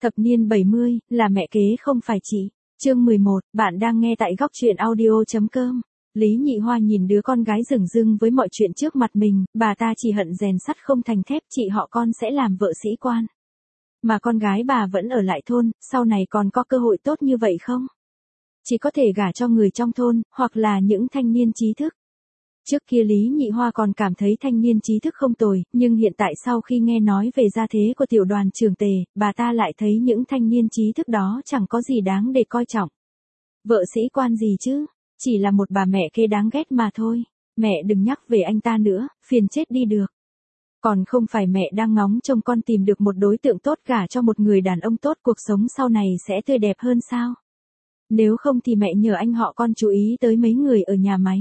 Thập niên 70, là mẹ kế không phải chị. Chương 11, bạn đang nghe tại góc truyện audio.com. Lý Nhị Hoa nhìn đứa con gái dửng dưng với mọi chuyện trước mặt mình, bà ta chỉ hận rèn sắt không thành thép, chị họ con sẽ làm vợ sĩ quan. Mà con gái bà vẫn ở lại thôn, sau này còn có cơ hội tốt như vậy không? Chỉ có thể gả cho người trong thôn, hoặc là những thanh niên trí thức. Trước kia Lý Nhị Hoa còn cảm thấy thanh niên trí thức không tồi, nhưng hiện tại sau khi nghe nói về gia thế của tiểu đoàn trưởng Tề, bà ta lại thấy những thanh niên trí thức đó chẳng có gì đáng để coi trọng. Vợ sĩ quan gì chứ? Chỉ là một bà mẹ kế đáng ghét mà thôi. Mẹ đừng nhắc về anh ta nữa, phiền chết đi được. Còn không phải mẹ đang ngóng trông con tìm được một đối tượng tốt gả cho một người đàn ông tốt, cuộc sống sau này sẽ tươi đẹp hơn sao? Nếu không thì mẹ nhờ anh họ con chú ý tới mấy người ở nhà máy.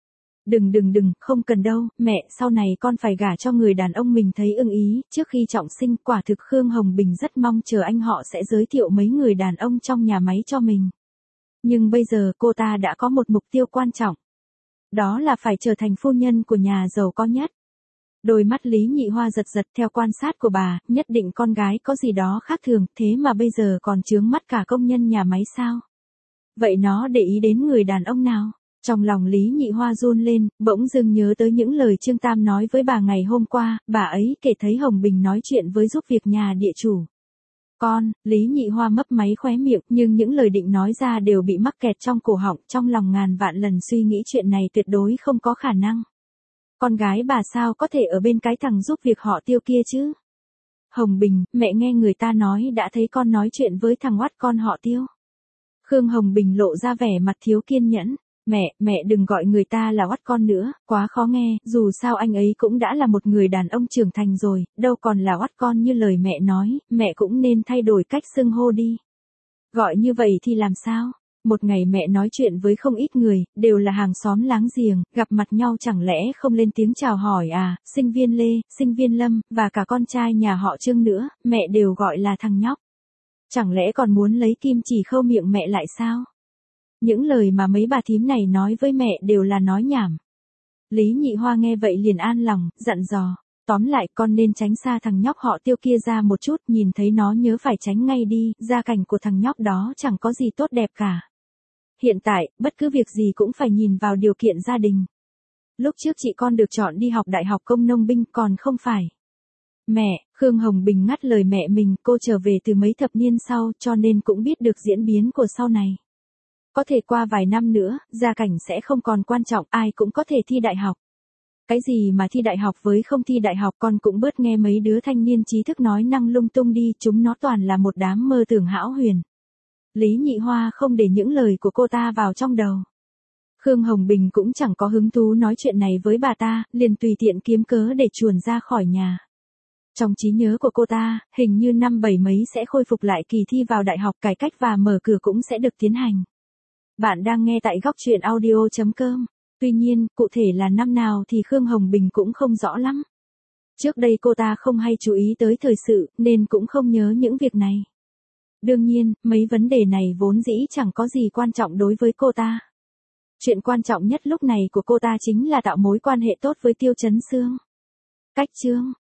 Đừng, không cần đâu, mẹ, sau này con phải gả cho người đàn ông mình thấy ưng ý, trước khi trọng sinh. Quả thực Khương Hồng Bình rất mong chờ anh họ sẽ giới thiệu mấy người đàn ông trong nhà máy cho mình. Nhưng bây giờ cô ta đã có một mục tiêu quan trọng. Đó là phải trở thành phu nhân của nhà giàu có nhất. Đôi mắt Lý Nhị Hoa giật giật, theo quan sát của bà, nhất định con gái có gì đó khác thường, thế mà bây giờ còn chướng mắt cả công nhân nhà máy sao? Vậy nó để ý đến người đàn ông nào? Trong lòng Lý Nhị Hoa run lên, bỗng dưng nhớ tới những lời Trương Tam nói với bà ngày hôm qua, bà ấy kể thấy Hồng Bình nói chuyện với giúp việc nhà địa chủ. Lý Nhị Hoa mấp máy khóe miệng, nhưng những lời định nói ra đều bị mắc kẹt trong cổ họng, trong lòng ngàn vạn lần suy nghĩ chuyện này tuyệt đối không có khả năng. Con gái bà sao có thể ở bên cái thằng giúp việc họ Tiêu kia chứ? Hồng Bình, mẹ nghe người ta nói đã thấy con nói chuyện với thằng oắt con họ Tiêu. Khương Hồng Bình lộ ra vẻ mặt thiếu kiên nhẫn. Mẹ đừng gọi người ta là oắt con nữa, quá khó nghe, dù sao anh ấy cũng đã là một người đàn ông trưởng thành rồi, đâu còn là oắt con như lời mẹ nói, mẹ cũng nên thay đổi cách xưng hô đi. Gọi như vậy thì làm sao? Một ngày mẹ nói chuyện với không ít người, đều là hàng xóm láng giềng, gặp mặt nhau chẳng lẽ không lên tiếng chào hỏi à, sinh viên Lê, sinh viên Lâm, và cả con trai nhà họ Trương nữa, mẹ đều gọi là thằng nhóc. Chẳng lẽ còn muốn lấy kim chỉ khâu miệng mẹ lại sao? Những lời mà mấy bà thím này nói với mẹ đều là nói nhảm. Lý Nhị Hoa nghe vậy liền an lòng, dặn dò. Tóm lại con nên tránh xa thằng nhóc họ Tiêu kia ra một chút, nhìn thấy nó nhớ phải tránh ngay đi, gia cảnh của thằng nhóc đó chẳng có gì tốt đẹp cả. Hiện tại, bất cứ việc gì cũng phải nhìn vào điều kiện gia đình. Lúc trước chị con được chọn đi học đại học công nông binh còn không phải. Mẹ, Khương Hồng Bình ngắt lời mẹ mình, cô trở về từ mấy thập niên sau cho nên cũng biết được diễn biến của sau này. Có thể qua vài năm nữa, gia cảnh sẽ không còn quan trọng, ai cũng có thể thi đại học. Cái gì mà thi đại học với không thi đại học, con cũng bớt nghe mấy đứa thanh niên trí thức nói năng lung tung đi, chúng nó toàn là một đám mơ tưởng hão huyền. Lý Nhị Hoa không để những lời của cô ta vào trong đầu. Khương Hồng Bình cũng chẳng có hứng thú nói chuyện này với bà ta, liền tùy tiện kiếm cớ để chuồn ra khỏi nhà. Trong trí nhớ của cô ta, hình như năm 70 mấy sẽ khôi phục lại kỳ thi vào đại học, cải cách và mở cửa cũng sẽ được tiến hành. Bạn đang nghe tại góc truyện audio.com. Tuy nhiên, cụ thể là năm nào thì Khương Hồng Bình cũng không rõ lắm. Trước đây cô ta không hay chú ý tới thời sự, nên cũng không nhớ những việc này. Đương nhiên, mấy vấn đề này vốn dĩ chẳng có gì quan trọng đối với cô ta. Chuyện quan trọng nhất lúc này của cô ta chính là tạo mối quan hệ tốt với Tiêu Chấn Xương. Cách chương